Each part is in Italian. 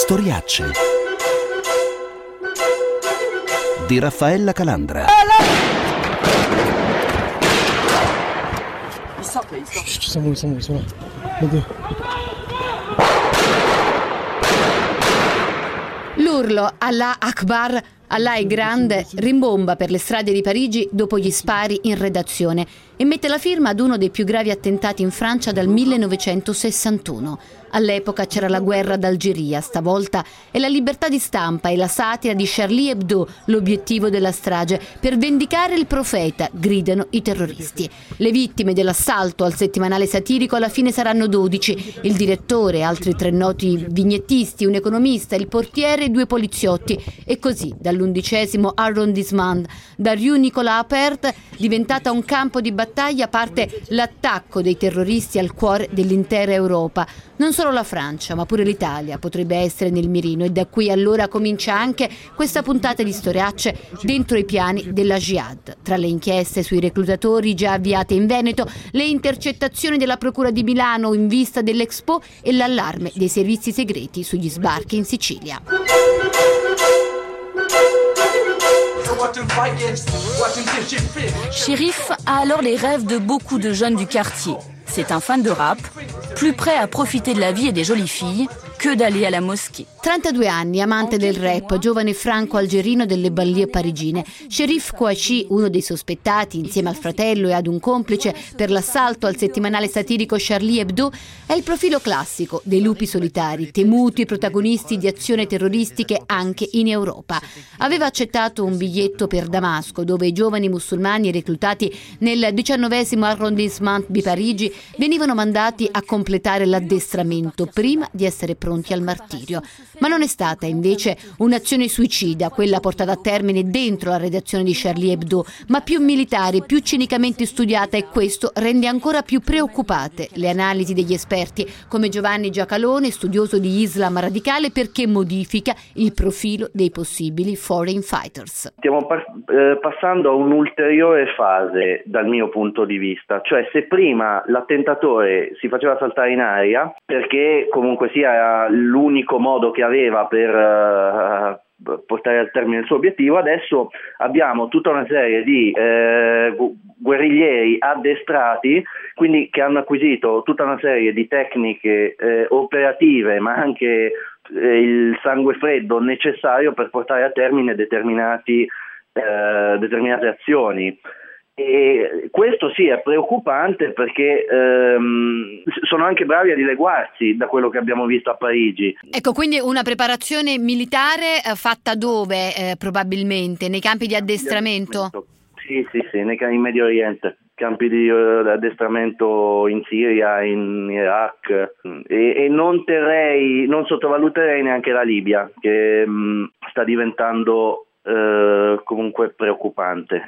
Storiacce di Raffaella Calandra. Siamo là. Oddio. L'urlo Allah Akbar, Allah è grande, rimbomba per le strade di Parigi dopo gli spari in redazione e mette la firma ad uno dei più gravi attentati in Francia dal 1961. All'epoca c'era la guerra d'Algeria, stavolta è la libertà di stampa e la satira di Charlie Hebdo l'obiettivo della strage. Per vendicare il profeta, gridano i terroristi. Le vittime dell'assalto al settimanale satirico alla fine saranno 12. Il direttore, altri 3 noti vignettisti, un economista, il portiere e 2 poliziotti. E così, dall'11° arrondissement, da Rue Nicolas Appert, diventata un campo di battaglia, parte l'attacco dei terroristi al cuore dell'intera Europa. Non solo la Francia, ma pure l'Italia potrebbe essere nel mirino, e da qui allora comincia anche questa puntata di Storiacce dentro i piani della Jihad. Tra le inchieste sui reclutatori già avviate in Veneto, le intercettazioni della Procura di Milano in vista dell'Expo e l'allarme dei servizi segreti sugli sbarchi in Sicilia. Shérif a alors les rêves de beaucoup de jeunes du quartier. C'est un fan de rap, plus prêt à profiter de la vie et des jolies filles que d'aller à la mosquée. 32 anni, amante del rap, giovane franco-algerino delle banlieue parigine. Cherif Kouachi, uno dei sospettati, insieme al fratello e ad un complice per l'assalto al settimanale satirico Charlie Hebdo, è il profilo classico dei lupi solitari, temuti protagonisti di azioni terroristiche anche in Europa. Aveva accettato un biglietto per Damasco, dove i giovani musulmani reclutati nel 19° arrondissement di Parigi venivano mandati a completare l'addestramento prima di essere pronti al martirio. Ma non è stata invece un'azione suicida quella portata a termine dentro la redazione di Charlie Hebdo, ma più militare, più cinicamente studiata, e questo rende ancora più preoccupate le analisi degli esperti come Giovanni Giacalone, studioso di Islam radicale, perché modifica il profilo dei possibili foreign fighters. Stiamo passando a un'ulteriore fase dal mio punto di vista, cioè se prima l'attentatore si faceva saltare in aria perché comunque sia l'unico modo che aveva per portare al termine il suo obiettivo, adesso abbiamo tutta una serie di guerriglieri addestrati, quindi che hanno acquisito tutta una serie di tecniche operative, ma anche il sangue freddo necessario per portare a termine determinate azioni. E questo sì è preoccupante perché sono anche bravi a dileguarsi da quello che abbiamo visto a Parigi. Ecco, quindi una preparazione militare fatta dove probabilmente? Nei campi di addestramento? Sì, in Medio Oriente, campi di addestramento in Siria, in Iraq, e non sottovaluterei neanche la Libia, che sta diventando comunque preoccupante.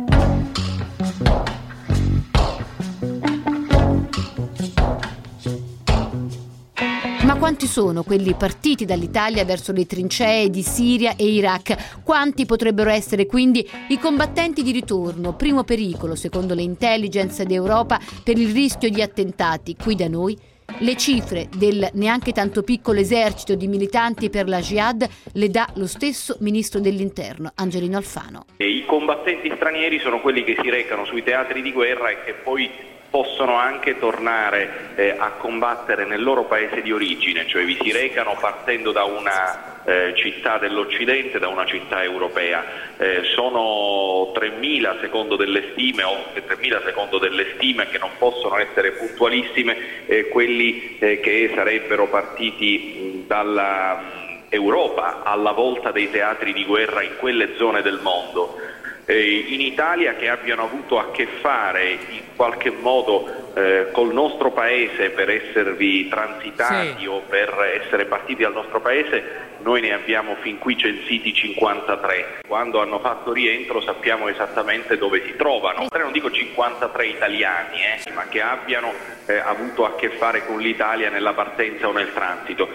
Ma quanti sono quelli partiti dall'Italia verso le trincee di Siria e Iraq? Quanti potrebbero essere quindi i combattenti di ritorno? Primo pericolo, secondo le intelligence d'Europa, per il rischio di attentati qui da noi? Le cifre del neanche tanto piccolo esercito di militanti per la Jihad le dà lo stesso ministro dell'Interno, Angelino Alfano. I combattenti stranieri sono quelli che si recano sui teatri di guerra e che poi possono anche tornare a combattere nel loro paese di origine, cioè vi si recano partendo da una città dell'Occidente, da una città europea. Sono 3.000 secondo delle stime, oltre 3.000 secondo delle stime, che non possono essere puntualissime, quelli che sarebbero partiti dalla Europa alla volta dei teatri di guerra in quelle zone del mondo. In Italia, che abbiano avuto a che fare in qualche modo col nostro paese per esservi transitati, sì, o per essere partiti dal nostro paese, noi ne abbiamo fin qui censiti 53. Quando hanno fatto rientro sappiamo esattamente dove si trovano. Non dico 53 italiani, ma che abbiano avuto a che fare con l'Italia nella partenza o nel transito.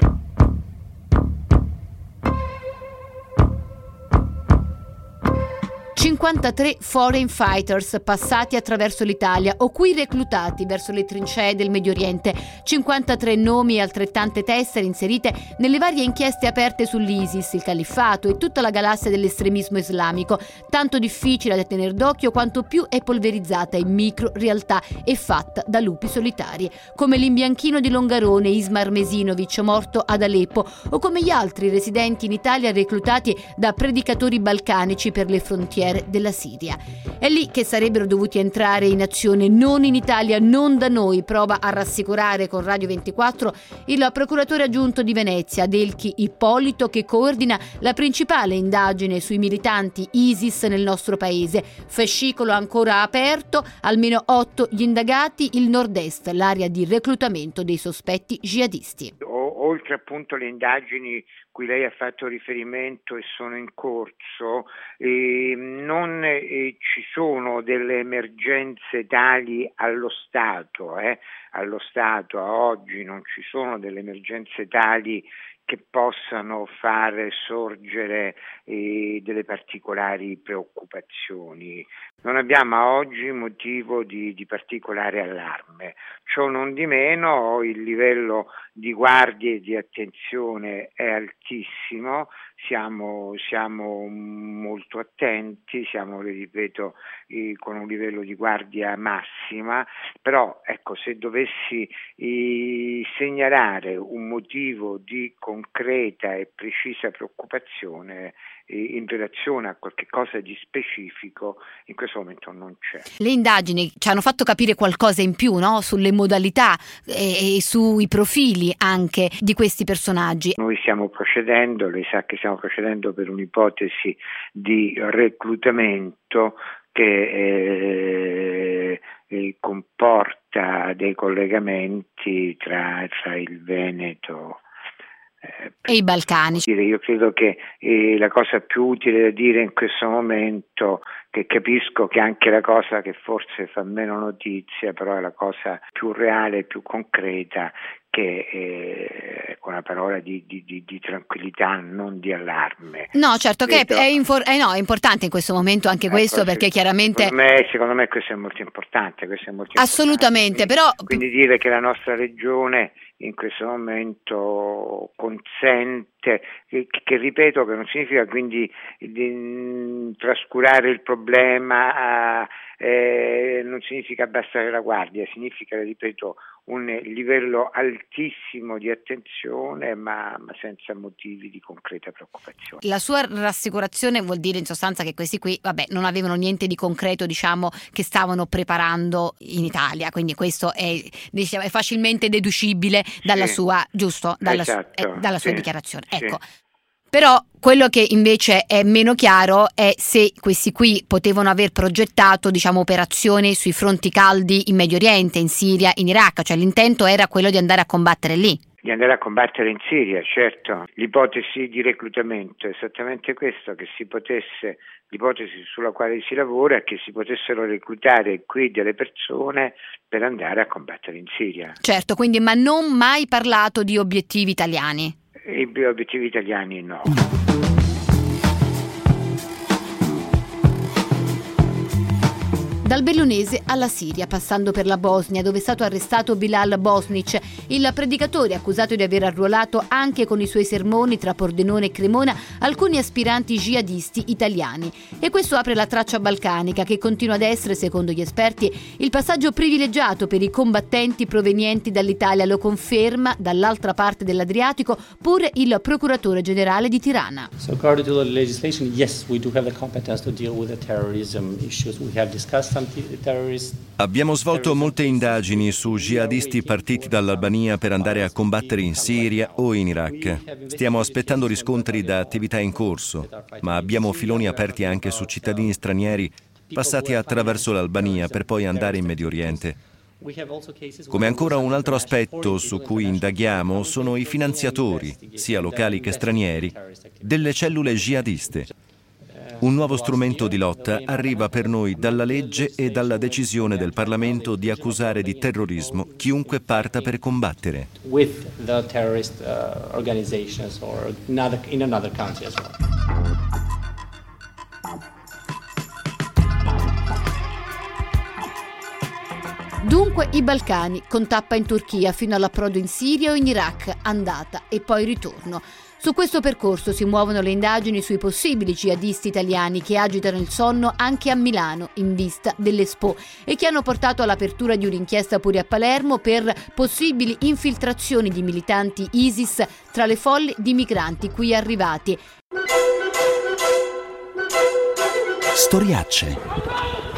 53 53 foreign fighters passati attraverso l'Italia o qui reclutati verso le trincee del Medio Oriente, 53 nomi e altrettante tessere inserite nelle varie inchieste aperte sull'ISIS, il califfato e tutta la galassia dell'estremismo islamico, tanto difficile da tenere d'occhio quanto più è polverizzata in micro realtà e fatta da lupi solitari, come l'imbianchino di Longarone Ismar Mesinovic, morto ad Aleppo, o come gli altri residenti in Italia reclutati da predicatori balcanici per le frontiere della Siria. È lì che sarebbero dovuti entrare in azione, non in Italia, non da noi, prova a rassicurare con Radio 24 il procuratore aggiunto di Venezia, Adelchi Ippolito, che coordina la principale indagine sui militanti ISIS nel nostro paese. Fascicolo ancora aperto, almeno 8 gli indagati, il nord-est, l'area di reclutamento dei sospetti jihadisti. Oltre appunto le indagini cui lei ha fatto riferimento e sono in corso, non ci sono delle emergenze tali allo Stato, a oggi non ci sono delle emergenze tali che possano far sorgere delle particolari preoccupazioni. Non abbiamo a oggi motivo di particolare allarme. Ciò non di meno il livello di guardia e di attenzione è altissimo, siamo molto attenti, siamo, ripeto, con un livello di guardia massima, però ecco, se dovessi segnalare un motivo di concreta e precisa preoccupazione in relazione a qualche cosa di specifico, in questo momento non c'è. Le indagini ci hanno fatto capire qualcosa in più, no? Sulle modalità e sui profili anche di questi personaggi. Noi stiamo procedendo, lei sa che stiamo procedendo per un'ipotesi di reclutamento che comporta dei collegamenti tra il Veneto e i Balcani. Io credo che la cosa più utile da dire in questo momento, che capisco che anche la cosa che forse fa meno notizia, però è la cosa più reale, più concreta, che con una parola di tranquillità, non di allarme. No, certo che è importante in questo momento anche questo, perché chiaramente secondo me questo è molto importante, assolutamente, importante. Però quindi dire che la nostra regione in questo momento consente, che ripeto che non significa quindi di trascurare il problema, non significa abbassare la guardia, significa, ripeto, un livello altissimo di attenzione, ma senza motivi di concreta preoccupazione. La sua rassicurazione vuol dire in sostanza che questi qui, non avevano niente di concreto, che stavano preparando in Italia, quindi questo è facilmente deducibile dalla sua, giusto? Dalla sua dichiarazione. Sì. Ecco. Però quello che invece è meno chiaro è se questi qui potevano aver progettato, operazioni sui fronti caldi in Medio Oriente, in Siria, in Iraq, cioè l'intento era quello di andare a combattere lì. Di andare a combattere in Siria, certo. L'ipotesi di reclutamento è esattamente questo, che l'ipotesi sulla quale si lavora è che si potessero reclutare qui delle persone per andare a combattere in Siria. Certo, quindi ma non mai parlato di obiettivi italiani. I obiettivi italiani no. Dal Bellunese alla Siria, passando per la Bosnia, dove è stato arrestato Bilal Bosnic, il predicatore accusato di aver arruolato anche con i suoi sermoni tra Pordenone e Cremona alcuni aspiranti jihadisti italiani. E questo apre la traccia balcanica, che continua ad essere, secondo gli esperti, il passaggio privilegiato per i combattenti provenienti dall'Italia. Lo conferma dall'altra parte dell'Adriatico pure il procuratore generale di Tirana. So according to the legislation, yes, we do have the competence to deal with the terrorism issues. We have discussed. Abbiamo svolto molte indagini su jihadisti partiti dall'Albania per andare a combattere in Siria o in Iraq. Stiamo aspettando riscontri da attività in corso, ma abbiamo filoni aperti anche su cittadini stranieri passati attraverso l'Albania per poi andare in Medio Oriente. Come ancora un altro aspetto su cui indaghiamo sono i finanziatori, sia locali che stranieri, delle cellule jihadiste. Un nuovo strumento di lotta arriva per noi dalla legge e dalla decisione del Parlamento di accusare di terrorismo chiunque parta per combattere. With the terrorist organizations or in another country as well. Dunque i Balcani, con tappa in Turchia fino all'approdo in Siria o in Iraq, andata e poi ritorno. Su questo percorso si muovono le indagini sui possibili jihadisti italiani che agitano il sonno anche a Milano in vista dell'Expo e che hanno portato all'apertura di un'inchiesta pure a Palermo per possibili infiltrazioni di militanti ISIS tra le folle di migranti qui arrivati. Storiacce.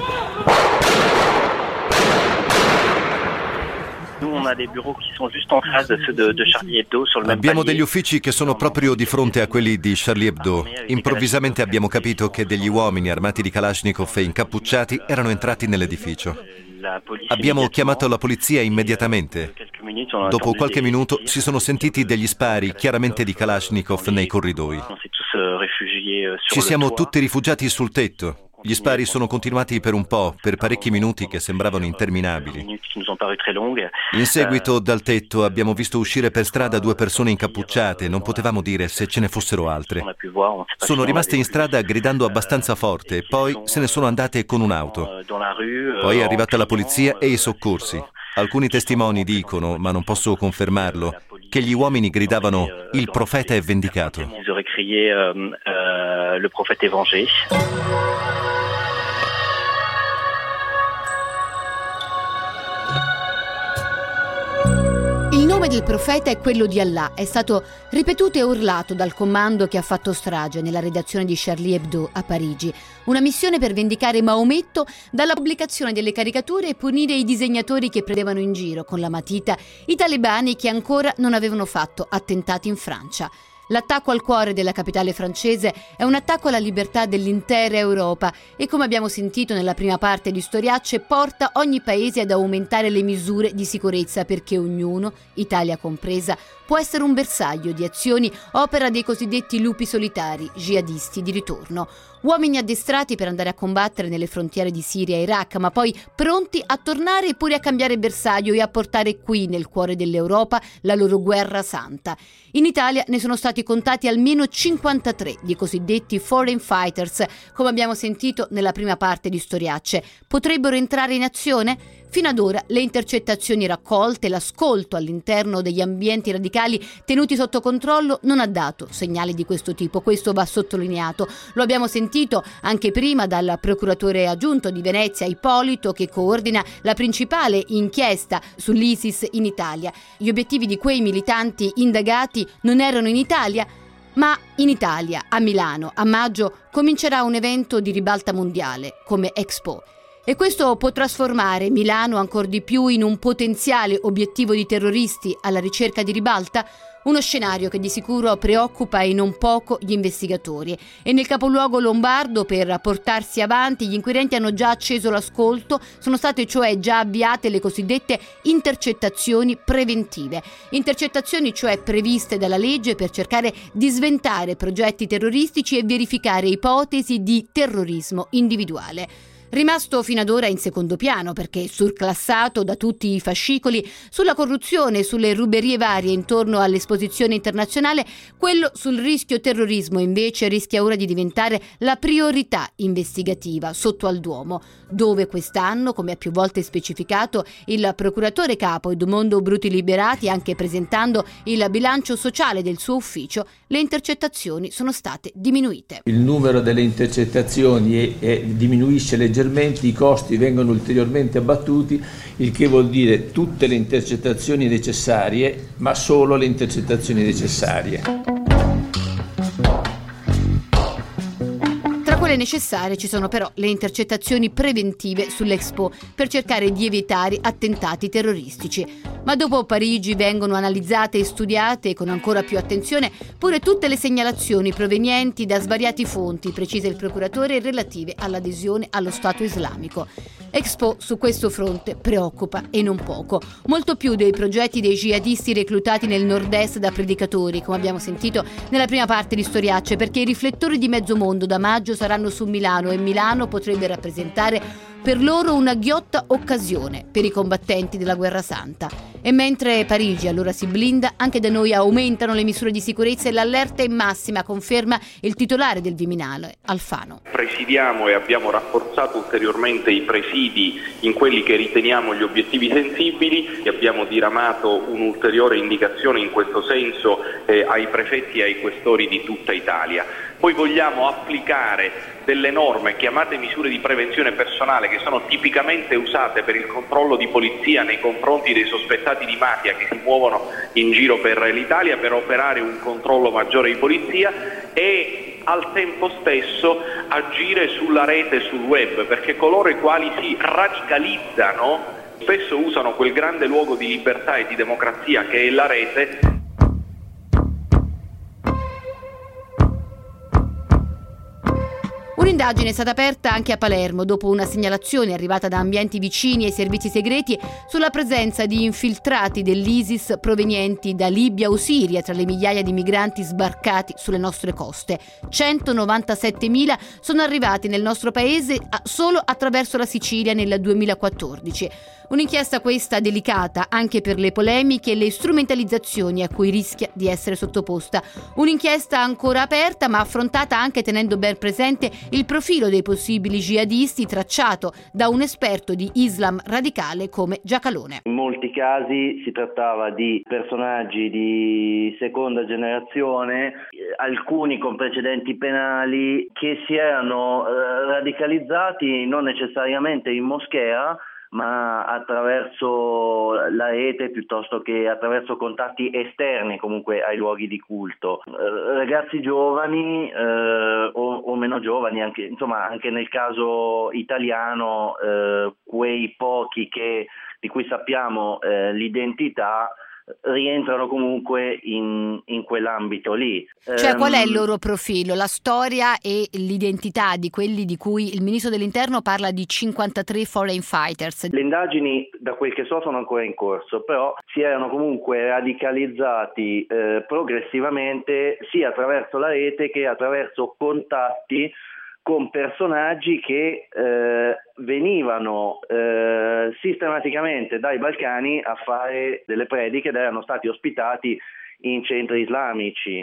Abbiamo degli uffici che sono proprio di fronte a quelli di Charlie Hebdo. Improvvisamente abbiamo capito che degli uomini armati di Kalashnikov e incappucciati erano entrati nell'edificio. Abbiamo chiamato la polizia immediatamente. Dopo qualche minuto si sono sentiti degli spari, chiaramente di Kalashnikov, nei corridoi. Ci siamo tutti rifugiati sul tetto. Gli spari sono continuati per un po', per parecchi minuti che sembravano interminabili. In seguito, dal tetto, abbiamo visto uscire per strada 2 persone incappucciate, non potevamo dire se ce ne fossero altre. Sono rimaste in strada gridando abbastanza forte, poi se ne sono andate con un'auto. Poi è arrivata la polizia e i soccorsi. Alcuni testimoni dicono, ma non posso confermarlo, che gli uomini gridavano «Il profeta è vendicato». Il nome del profeta è quello di Allah, è stato ripetuto e urlato dal comando che ha fatto strage nella redazione di Charlie Hebdo a Parigi. Una missione per vendicare Maometto dalla pubblicazione delle caricature e punire i disegnatori che prendevano in giro con la matita i talebani che ancora non avevano fatto attentati in Francia. L'attacco al cuore della capitale francese è un attacco alla libertà dell'intera Europa e, come abbiamo sentito nella prima parte di Storiacce, porta ogni paese ad aumentare le misure di sicurezza perché ognuno, Italia compresa, può essere un bersaglio di azioni opera dei cosiddetti lupi solitari, jihadisti di ritorno. Uomini addestrati per andare a combattere nelle frontiere di Siria e Iraq, ma poi pronti a tornare e pure a cambiare bersaglio e a portare qui, nel cuore dell'Europa, la loro guerra santa. In Italia ne sono stati contati almeno 53 di cosiddetti foreign fighters, come abbiamo sentito nella prima parte di Storiacce. Potrebbero entrare in azione? Fino ad ora le intercettazioni raccolte, l'ascolto all'interno degli ambienti radicali tenuti sotto controllo non ha dato segnali di questo tipo, questo va sottolineato. Lo abbiamo sentito anche prima dal procuratore aggiunto di Venezia Ippolito, che coordina la principale inchiesta sull'ISIS in Italia. Gli obiettivi di quei militanti indagati non erano in Italia, ma in Italia, a Milano, a maggio comincerà un evento di ribalta mondiale come Expo. E questo può trasformare Milano ancor di più in un potenziale obiettivo di terroristi alla ricerca di ribalta? Uno scenario che di sicuro preoccupa e non poco gli investigatori. E nel capoluogo lombardo, per portarsi avanti, gli inquirenti hanno già acceso l'ascolto, sono state cioè già avviate le cosiddette intercettazioni preventive. Intercettazioni cioè previste dalla legge per cercare di sventare progetti terroristici e verificare ipotesi di terrorismo individuale. Rimasto fino ad ora in secondo piano perché surclassato da tutti i fascicoli sulla corruzione e sulle ruberie varie intorno all'esposizione internazionale, quello sul rischio terrorismo invece rischia ora di diventare la priorità investigativa sotto al Duomo, dove quest'anno, come ha più volte specificato il procuratore capo Edmondo Bruti Liberati, anche presentando il bilancio sociale del suo ufficio, le intercettazioni sono state diminuite. Il numero delle intercettazioni diminuisce leggermente, i costi vengono ulteriormente abbattuti, il che vuol dire tutte le intercettazioni necessarie, ma solo le intercettazioni necessarie. Tra quelle necessarie ci sono però le intercettazioni preventive sull'Expo per cercare di evitare attentati terroristici. Ma dopo Parigi vengono analizzate e studiate con ancora più attenzione pure tutte le segnalazioni provenienti da svariati fonti, precisa il procuratore, relative all'adesione allo Stato islamico. Expo su questo fronte preoccupa e non poco, molto più dei progetti dei jihadisti reclutati nel nord-est da predicatori, come abbiamo sentito nella prima parte di Storiacce, perché i riflettori di mezzo mondo da maggio saranno su Milano e Milano potrebbe rappresentare per loro una ghiotta occasione per i combattenti della Guerra Santa. E mentre Parigi allora si blinda, anche da noi aumentano le misure di sicurezza e l'allerta è massima, conferma il titolare del Viminale, Alfano. Presidiamo e abbiamo rafforzato ulteriormente i presidi in quelli che riteniamo gli obiettivi sensibili e abbiamo diramato un'ulteriore indicazione in questo senso ai prefetti e ai questori di tutta Italia. Poi vogliamo applicare delle norme chiamate misure di prevenzione personale che sono tipicamente usate per il controllo di polizia nei confronti dei sospettati di mafia che si muovono in giro per l'Italia per operare un controllo maggiore di polizia e al tempo stesso agire sulla rete e sul web, perché coloro i quali si radicalizzano spesso usano quel grande luogo di libertà e di democrazia che è la rete. Un'indagine è stata aperta anche a Palermo dopo una segnalazione arrivata da ambienti vicini ai servizi segreti sulla presenza di infiltrati dell'ISIS provenienti da Libia o Siria tra le migliaia di migranti sbarcati sulle nostre coste. 197.000 sono arrivati nel nostro paese solo attraverso la Sicilia nel 2014. Un'inchiesta questa delicata anche per le polemiche e le strumentalizzazioni a cui rischia di essere sottoposta. Un'inchiesta ancora aperta ma affrontata anche tenendo ben presente il profilo dei possibili jihadisti tracciato da un esperto di Islam radicale come Giacalone. In molti casi si trattava di personaggi di seconda generazione, alcuni con precedenti penali, che si erano radicalizzati non necessariamente in moschea, ma attraverso la rete piuttosto che attraverso contatti esterni comunque ai luoghi di culto. Ragazzi giovani o meno giovani, anche nel caso italiano, quei pochi di cui sappiamo l'identità rientrano comunque in quell'ambito lì. Cioè qual è il loro profilo, la storia e l'identità di quelli di cui il ministro dell'Interno parla di 53 foreign fighters? Le indagini, da quel che so, sono ancora in corso, però si erano comunque radicalizzati progressivamente sia attraverso la rete che attraverso contatti con personaggi che venivano sistematicamente dai Balcani a fare delle prediche ed erano stati ospitati in centri islamici.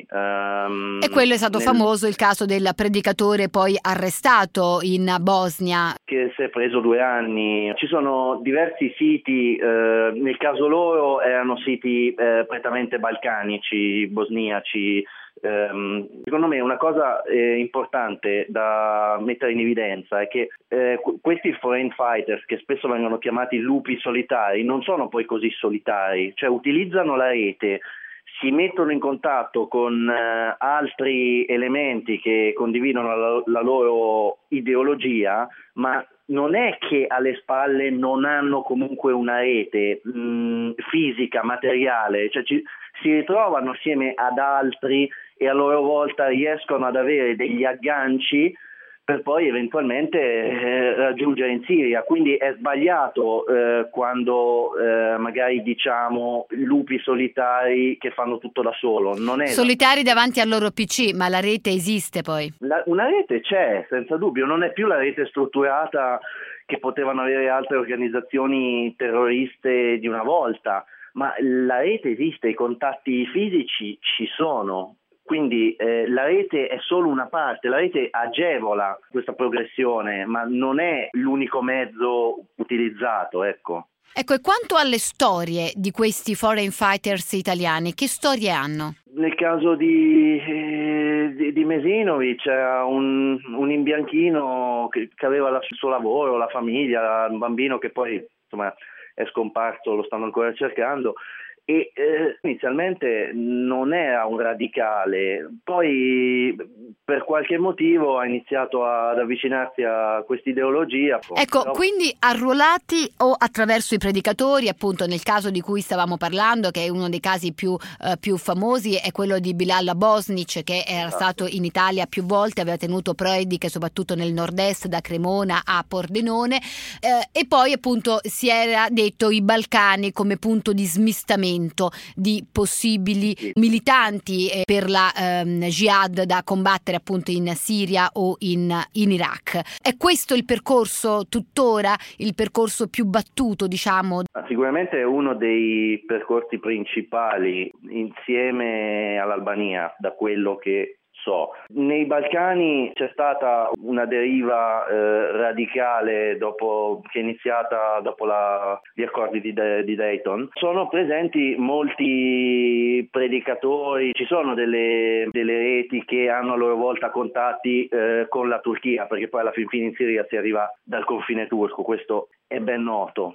E quello è stato famoso, il caso del predicatore poi arrestato in Bosnia. Che si è preso 2 anni. Ci sono diversi siti, nel caso loro erano siti prettamente balcanici, bosniaci. Secondo me una cosa importante da mettere in evidenza è che questi foreign fighters, che spesso vengono chiamati lupi solitari, non sono poi così solitari, cioè utilizzano la rete, si mettono in contatto con altri elementi che condividono la loro ideologia, ma non è che alle spalle non hanno comunque una rete fisica, materiale, cioè si ritrovano assieme ad altri e a loro volta riescono ad avere degli agganci per poi eventualmente raggiungere in Siria. Quindi è sbagliato quando magari diciamo lupi solitari che fanno tutto da solo. Non è solitari davanti al loro PC, ma la rete esiste poi. Una rete c'è, senza dubbio, non è più la rete strutturata che potevano avere altre organizzazioni terroriste di una volta, ma la rete esiste, i contatti fisici ci sono. Quindi la rete è solo una parte, la rete agevola questa progressione, ma non è l'unico mezzo utilizzato, ecco. Ecco, e quanto alle storie di questi foreign fighters italiani, che storie hanno? Nel caso di Mesinovic c'era un imbianchino che aveva il suo lavoro, la famiglia, un bambino che poi insomma è scomparso, lo stanno ancora cercando. E inizialmente non era un radicale, poi per qualche motivo ha iniziato ad avvicinarsi a questa ideologia. Ecco, però... quindi arruolati o attraverso i predicatori, appunto nel caso di cui stavamo parlando, che è uno dei casi più famosi, è quello di Bilal Bosnic, che era stato in Italia più volte, aveva tenuto prediche soprattutto nel nord-est, da Cremona a Pordenone, e poi appunto si era detto i Balcani come punto di smistamento aumento di possibili militanti per la jihad da combattere appunto in Siria o in Iraq. È questo il percorso tuttora, il percorso più battuto, diciamo? Sicuramente è uno dei percorsi principali insieme all'Albania, da quello che so. Nei Balcani c'è stata una deriva radicale che è iniziata dopo gli accordi di Dayton. Sono presenti molti predicatori, ci sono delle reti che hanno a loro volta contatti con la Turchia, perché poi alla fin fine in Siria si arriva dal confine turco, questo è ben noto.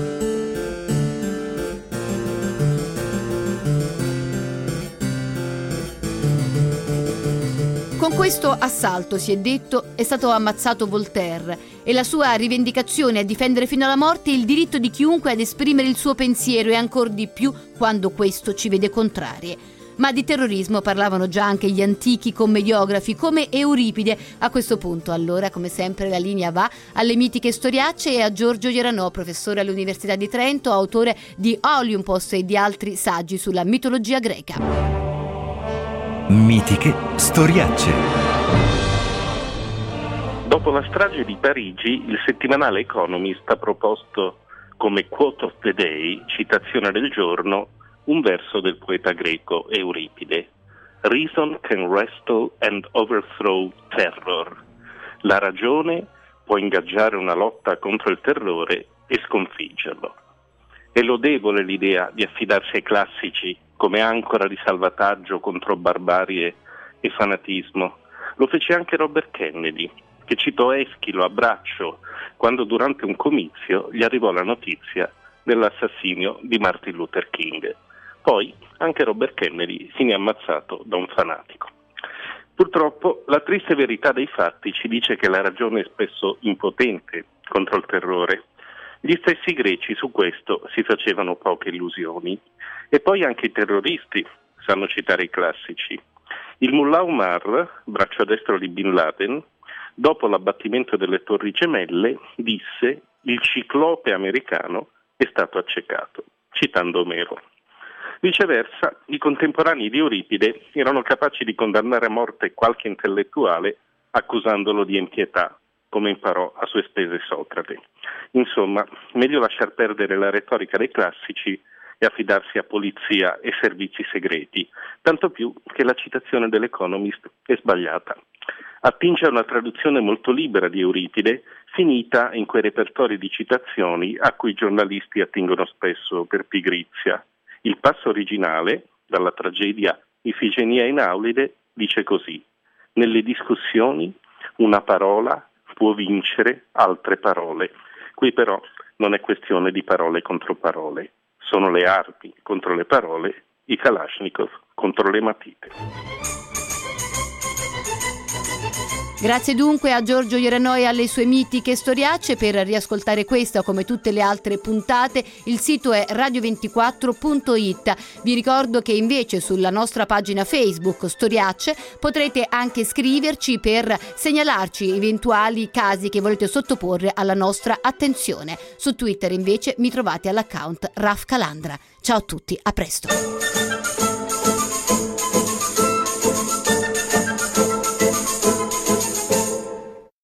Con questo assalto, si è detto, è stato ammazzato Voltaire e la sua rivendicazione a difendere fino alla morte il diritto di chiunque ad esprimere il suo pensiero e ancor di più quando questo ci vede contrarie. Ma di terrorismo parlavano già anche gli antichi commediografi come Euripide. A questo punto, allora, come sempre, la linea va alle mitiche storiacce e a Giorgio Ieranò, professore all'Università di Trento, autore di Olympos e di altri saggi sulla mitologia greca. Mitiche storiacce. Dopo la strage di Parigi, il settimanale Economist ha proposto come quote of the day, citazione del giorno, un verso del poeta greco Euripide. Reason can wrestle and overthrow terror. La ragione può ingaggiare una lotta contro il terrore e sconfiggerlo. È lodevole l'idea di affidarsi ai classici come ancora di salvataggio contro barbarie e fanatismo. Lo fece anche Robert Kennedy, che citò Eschilo a braccio quando durante un comizio gli arrivò la notizia dell'assassinio di Martin Luther King. Poi anche Robert Kennedy finì ammazzato da un fanatico. Purtroppo la triste verità dei fatti ci dice che la ragione è spesso impotente contro il terrore. Gli stessi greci su questo si facevano poche illusioni. E poi anche i terroristi sanno citare i classici. Il Mullah Omar, braccio destro di Bin Laden, dopo l'abbattimento delle Torri Gemelle, disse: il ciclope americano è stato accecato, citando Omero. Viceversa, i contemporanei di Euripide erano capaci di condannare a morte qualche intellettuale accusandolo di impietà, come imparò a sue spese Socrate. Insomma, meglio lasciar perdere la retorica dei classici e affidarsi a polizia e servizi segreti, tanto più che la citazione dell'Economist è sbagliata. Attinge a una traduzione molto libera di Euripide, finita in quei repertori di citazioni a cui i giornalisti attingono spesso per pigrizia. Il passo originale, dalla tragedia Ifigenia in Aulide, dice così: nelle discussioni una parola può vincere altre parole. Qui però non è questione di parole contro parole. Sono le armi contro le parole, i Kalashnikov contro le matite. Grazie dunque a Giorgio Ieranò e alle sue mitiche storiacce. Per riascoltare questa come tutte le altre puntate il sito è radio24.it. Vi ricordo che invece sulla nostra pagina Facebook Storiacce potrete anche scriverci per segnalarci eventuali casi che volete sottoporre alla nostra attenzione. Su Twitter invece mi trovate all'account Raf Calandra. Ciao a tutti, a presto.